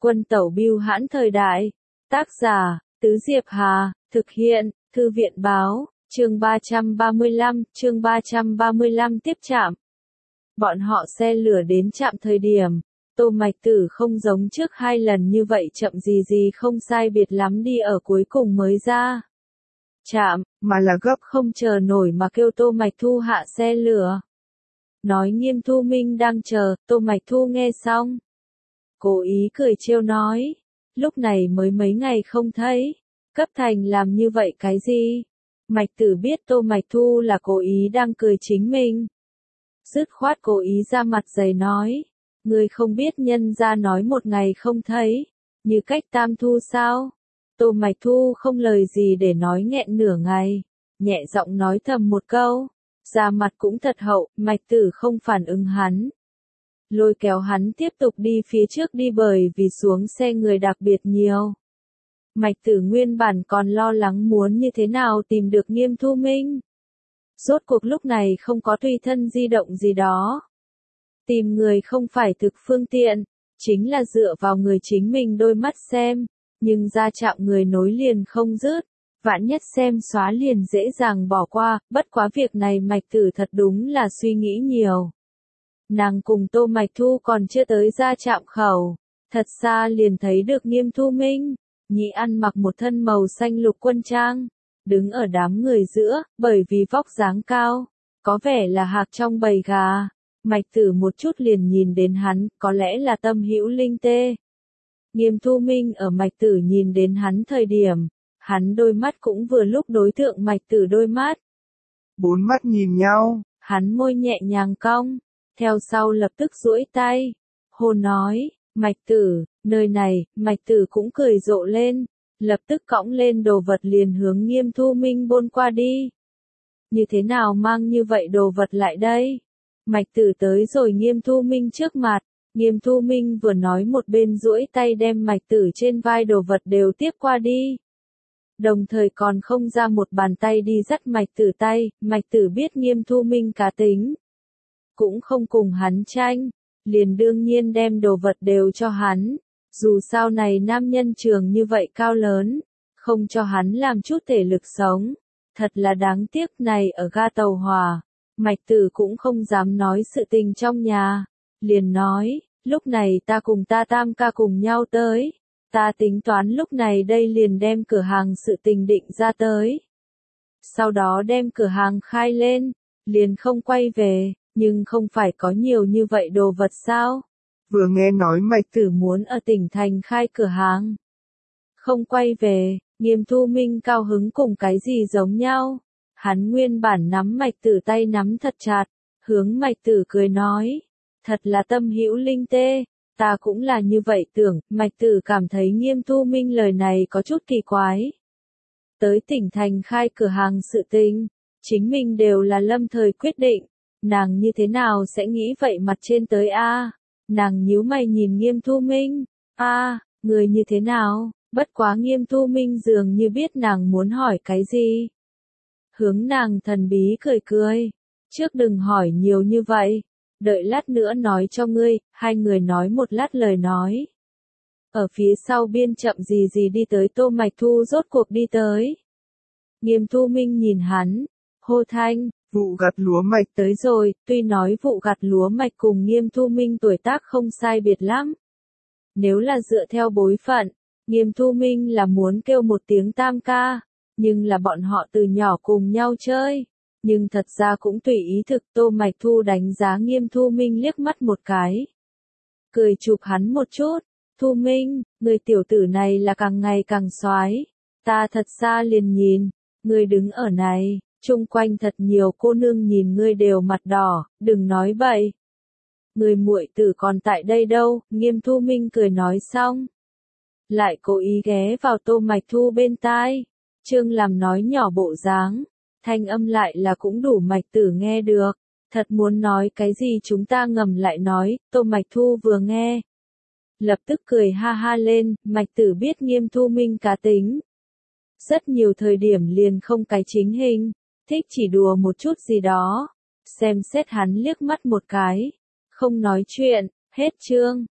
Quân tẩu bưu hãn thời đại. Tác giả, Tứ Diệp Hà, thực hiện, Thư viện báo, chương 335 tiếp trạm. Bọn họ xe lửa đến trạm thời điểm, Tô Mạch Tử không giống trước 2 lần như vậy chậm gì không sai biệt lắm đi ở cuối cùng mới ra trạm, mà là gấp không chờ nổi mà kêu Tô Mạch Thu hạ xe lửa. Nói Nghiêm Thu Minh đang chờ, Tô Mạch Thu nghe xong. Cố ý cười trêu nói, lúc này mới mấy ngày không thấy, cấp thành làm như vậy cái gì? Mạch Tử biết Tô Mạch Thu là cố ý đang cười chính mình. Dứt khoát cố ý ra mặt dày nói, người không biết nhân ra nói 1 ngày không thấy, như cách tam thu sao? Tô Mạch Thu không lời gì để nói nghẹn nửa ngày, nhẹ giọng nói thầm một câu, ra mặt cũng thật hậu, Mạch Tử không phản ứng hắn. Lôi kéo hắn tiếp tục đi phía trước đi bởi vì xuống xe người đặc biệt nhiều. Mạch Tử nguyên bản còn lo lắng muốn như thế nào tìm được Nghiêm Thu Minh. Rốt cuộc lúc này không có tùy thân di động gì đó. Tìm người không phải thực phương tiện, chính là dựa vào người chính mình đôi mắt xem, nhưng ra chạm người nối liền không dứt, vạn nhất xem xóa liền dễ dàng bỏ qua, bất quá việc này Mạch Tử thật đúng là suy nghĩ nhiều. Nàng cùng Tô Mạch Thu còn chưa tới ra trạm khẩu, thật xa liền thấy được Nghiêm Thu Minh, nhị ăn mặc một thân màu xanh lục quân trang, đứng ở đám người giữa, bởi vì vóc dáng cao, có vẻ là hạc trong bầy gà. Mạch Tử một chút liền nhìn đến hắn, có lẽ là tâm hữu linh tê. Nghiêm Thu Minh ở Mạch Tử nhìn đến hắn thời điểm, hắn đôi mắt cũng vừa lúc đối tượng Mạch Tử đôi mắt. 4 mắt nhìn nhau, hắn môi nhẹ nhàng cong, theo sau lập tức duỗi tay, hôn nói, Mạch Tử, nơi này, Mạch Tử cũng cười rộ lên, lập tức cõng lên đồ vật liền hướng Nghiêm Thu Minh bôn qua đi. Như thế nào mang như vậy đồ vật lại đây? Mạch Tử tới rồi Nghiêm Thu Minh trước mặt, Nghiêm Thu Minh vừa nói một bên duỗi tay đem Mạch Tử trên vai đồ vật đều tiếp qua đi. Đồng thời còn không ra một bàn tay đi dắt Mạch Tử tay, Mạch Tử biết Nghiêm Thu Minh cá tính. Cũng không cùng hắn tranh, liền đương nhiên đem đồ vật đều cho hắn. Dù sao này nam nhân trường như vậy cao lớn, không cho hắn làm chút thể lực sống. Thật là đáng tiếc này ở ga tàu hỏa. Mạch Tử cũng không dám nói sự tình trong nhà. Liền nói, lúc này ta cùng ta tam ca cùng nhau tới. Ta tính toán lúc này đây liền đem cửa hàng sự tình định ra tới. Sau đó đem cửa hàng khai lên, liền không quay về, nhưng không phải có nhiều như vậy đồ vật sao? Vừa nghe nói Mạch Tử muốn ở tỉnh thành khai cửa hàng. Không quay về, Nghiêm Thu Minh cao hứng cùng cái gì giống nhau. Hắn nguyên bản nắm Mạch Tử tay nắm thật chặt, hướng Mạch Tử cười nói, thật là tâm hữu linh tê, ta cũng là như vậy tưởng. Mạch Tử cảm thấy Nghiêm Thu Minh lời này có chút kỳ quái. Tới tỉnh thành khai cửa hàng sự tình, chính mình đều là lâm thời quyết định, nàng như thế nào sẽ nghĩ vậy mặt trên tới a? Nàng nhíu mày nhìn Nghiêm Thu Minh, người như thế nào? Bất quá Nghiêm Thu Minh dường như biết nàng muốn hỏi cái gì. Hướng nàng thần bí cười cười, trước đừng hỏi nhiều như vậy, đợi lát nữa nói cho ngươi. Hai người nói một lát lời nói. Ở phía sau biên chậm gì đi tới Tô Mạch Thu rốt cuộc đi tới. Nghiêm Thu Minh nhìn hắn, hô thanh, vụ gặt lúa mạch tới rồi. Tuy nói vụ gặt lúa mạch cùng Nghiêm Thu Minh tuổi tác không sai biệt lắm. Nếu là dựa theo bối phận, Nghiêm Thu Minh là muốn kêu một tiếng tam ca, nhưng là bọn họ từ nhỏ cùng nhau chơi. Nhưng thật ra cũng tùy ý thực. Tô Mạch Thu đánh giá Nghiêm Thu Minh liếc mắt một cái. Cười chụp hắn một chút, Thu Minh, người tiểu tử này là càng ngày càng xoái. Ta thật xa liền nhìn, ngươi đứng ở này, chung quanh thật nhiều cô nương nhìn ngươi đều mặt đỏ, đừng nói bậy. Người muội tử còn tại đây đâu? Nghiêm Thu Minh cười nói xong, lại cố ý ghé vào Tô Mạch Thu bên tai, Trương làm nói nhỏ bộ dáng, thanh âm lại là cũng đủ Mạch Tử nghe được. Thật muốn nói cái gì chúng ta ngầm lại nói. Tô Mạch Thu vừa nghe, lập tức cười ha ha lên. Mạch Tử biết Nghiêm Thu Minh cá tính, rất nhiều thời điểm liền không cái chính hình, thích chỉ đùa một chút gì đó. Xem xét hắn liếc mắt một cái, không nói chuyện. Hết chương.